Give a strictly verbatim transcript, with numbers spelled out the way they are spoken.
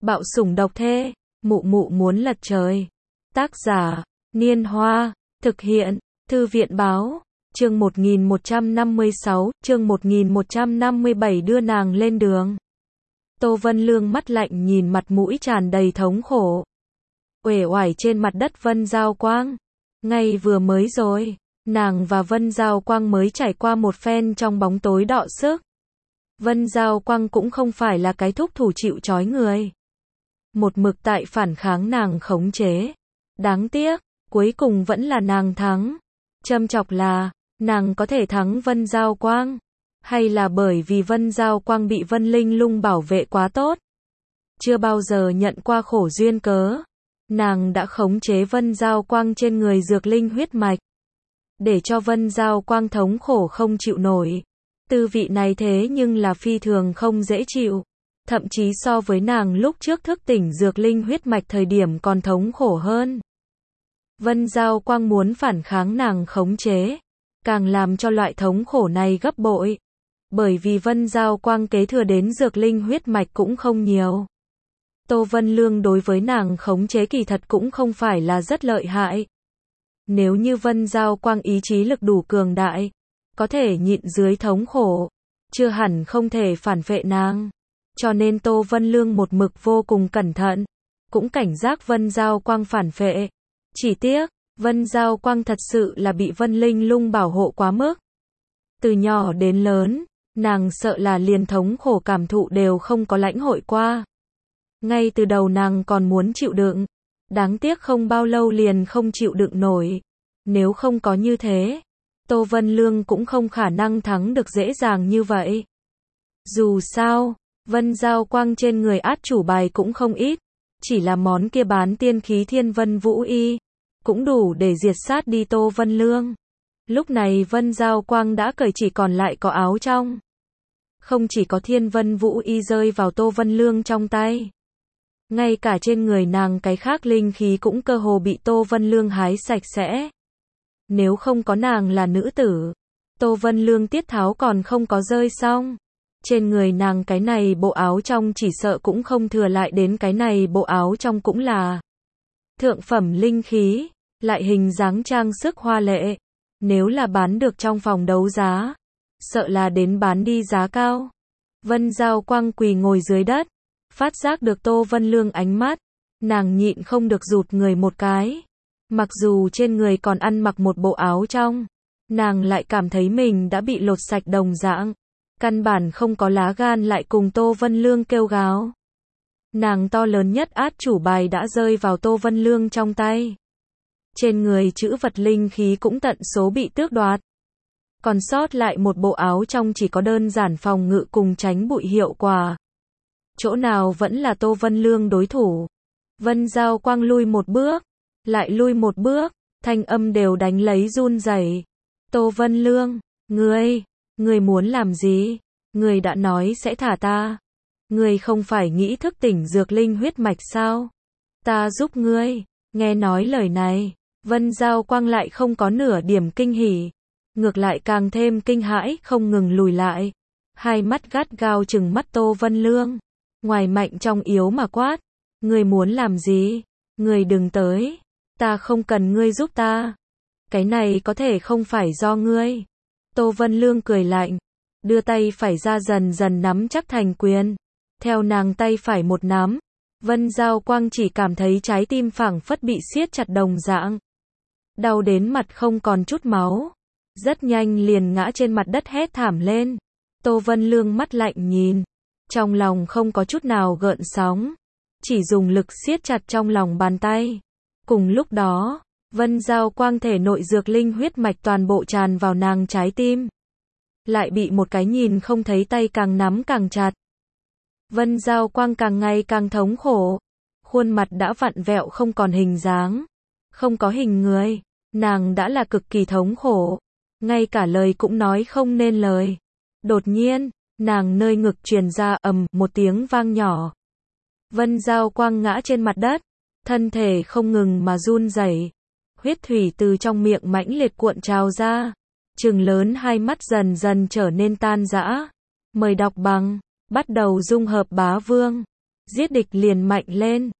Bạo sủng độc thê, mụ mụ muốn lật trời. Tác giả, Niên Hoa, thực hiện, Thư viện báo, chương một nghìn một trăm năm mươi sáu, chương một nghìn một trăm năm mươi bảy đưa nàng lên đường. Tô Vân Lương mắt lạnh nhìn mặt mũi tràn đầy thống khổ. Uể oải trên mặt đất Vân Giao Quang. Ngay vừa mới rồi, nàng và Vân Giao Quang mới trải qua một phen trong bóng tối đọ sức. Vân Giao Quang cũng không phải là cái thúc thủ chịu trói người. Một mực tại phản kháng nàng khống chế. Đáng tiếc, cuối cùng vẫn là nàng thắng. Châm chọc là, nàng có thể thắng Vân Giao Quang. Hay là bởi vì Vân Giao Quang bị Vân Linh Lung bảo vệ quá tốt. Chưa bao giờ nhận qua khổ duyên cớ. Nàng đã khống chế Vân Giao Quang trên người dược linh huyết mạch. Để cho Vân Giao Quang thống khổ không chịu nổi. Tư vị này thế nhưng là phi thường không dễ chịu. Thậm chí so với nàng lúc trước thức tỉnh dược linh huyết mạch thời điểm còn thống khổ hơn. Vân Giao Quang muốn phản kháng nàng khống chế. Càng làm cho loại thống khổ này gấp bội. Bởi vì Vân Giao Quang kế thừa đến dược linh huyết mạch cũng không nhiều. Tô Vân Lương đối với nàng khống chế kỳ thật cũng không phải là rất lợi hại. Nếu như Vân Giao Quang ý chí lực đủ cường đại, có thể nhịn dưới thống khổ, chưa hẳn không thể phản vệ nàng. Cho nên Tô Vân Lương một mực vô cùng cẩn thận, cũng cảnh giác Vân Giao Quang phản vệ. Chỉ tiếc, Vân Giao Quang thật sự là bị Vân Linh Lung bảo hộ quá mức. Từ nhỏ đến lớn, nàng sợ là liền thống khổ cảm thụ đều không có lãnh hội qua. Ngay từ đầu nàng còn muốn chịu đựng, đáng tiếc không bao lâu liền không chịu đựng nổi. Nếu không có như thế, Tô Vân Lương cũng không khả năng thắng được dễ dàng như vậy. Dù sao, Vân Giao Quang trên người át chủ bài cũng không ít, chỉ là món kia bán tiên khí Thiên Vân Vũ Y, cũng đủ để diệt sát đi Tô Vân Lương. Lúc này Vân Giao Quang đã cởi chỉ còn lại có áo trong. Không chỉ có Thiên Vân Vũ Y rơi vào Tô Vân Lương trong tay. Ngay cả trên người nàng cái khác linh khí cũng cơ hồ bị Tô Vân Lương hái sạch sẽ. Nếu không có nàng là nữ tử, Tô Vân Lương tiết tháo còn không có rơi xong. Trên người nàng cái này bộ áo trong chỉ sợ cũng không thừa lại đến cái này bộ áo trong cũng là thượng phẩm linh khí, lại hình dáng trang sức hoa lệ. Nếu là bán được trong phòng đấu giá, sợ là đến bán đi giá cao. Vân Giao Quang quỳ ngồi dưới đất, phát giác được Tô Vân Lương ánh mắt, nàng nhịn không được rụt người một cái. Mặc dù trên người còn ăn mặc một bộ áo trong, nàng lại cảm thấy mình đã bị lột sạch đồng dạng. Căn bản không có lá gan lại cùng Tô Vân Lương kêu gào. Nàng to lớn nhất át chủ bài đã rơi vào Tô Vân Lương trong tay. Trên người chữ vật linh khí cũng tận số bị tước đoạt. Còn sót lại một bộ áo trong chỉ có đơn giản phòng ngự cùng tránh bụi hiệu quả. Chỗ nào vẫn là Tô Vân Lương đối thủ. Vân Giao Quang lui một bước, lại lui một bước, thanh âm đều đánh lấy run rẩy. Tô Vân Lương, ngươi, ngươi muốn làm gì? Ngươi đã nói sẽ thả ta. Ngươi không phải nghĩ thức tỉnh dược linh huyết mạch sao? Ta giúp ngươi. Nghe nói lời này, Vân Giao Quang lại không có nửa điểm kinh hỉ. Ngược lại càng thêm kinh hãi, không ngừng lùi lại. Hai mắt gắt gao trừng mắt Tô Vân Lương. Ngoài mạnh trong yếu mà quát. Ngươi muốn làm gì? Ngươi đừng tới. Ta không cần ngươi giúp ta. Cái này có thể không phải do ngươi. Tô Vân Lương cười lạnh. Đưa tay phải ra dần dần nắm chắc thành quyền. Theo nàng tay phải một nắm. Vân Giao Quang chỉ cảm thấy trái tim phảng phất bị siết chặt đồng dạng. Đau đến mặt không còn chút máu. Rất nhanh liền ngã trên mặt đất hét thảm lên. Tô Vân Lương mắt lạnh nhìn. Trong lòng không có chút nào gợn sóng. Chỉ dùng lực siết chặt trong lòng bàn tay. Cùng lúc đó, Vân Giao Quang thể nội dược linh huyết mạch toàn bộ tràn vào nàng trái tim. Lại bị một cái nhìn không thấy tay càng nắm càng chặt. Vân Giao Quang càng ngày càng thống khổ. Khuôn mặt đã vặn vẹo không còn hình dáng. Không có hình người. Nàng đã là cực kỳ thống khổ. Ngay cả lời cũng nói không nên lời. Đột nhiên, nàng nơi ngực truyền ra ầm một tiếng vang nhỏ. Vân Giao Quang ngã trên mặt đất. Thân thể không ngừng mà run rẩy. Huyết thủy từ trong miệng mãnh liệt cuộn trào ra. Trừng lớn hai mắt dần dần trở nên tan rã. Mời đọc bằng, bắt đầu dung hợp bá vương. Giết địch liền mạnh lên.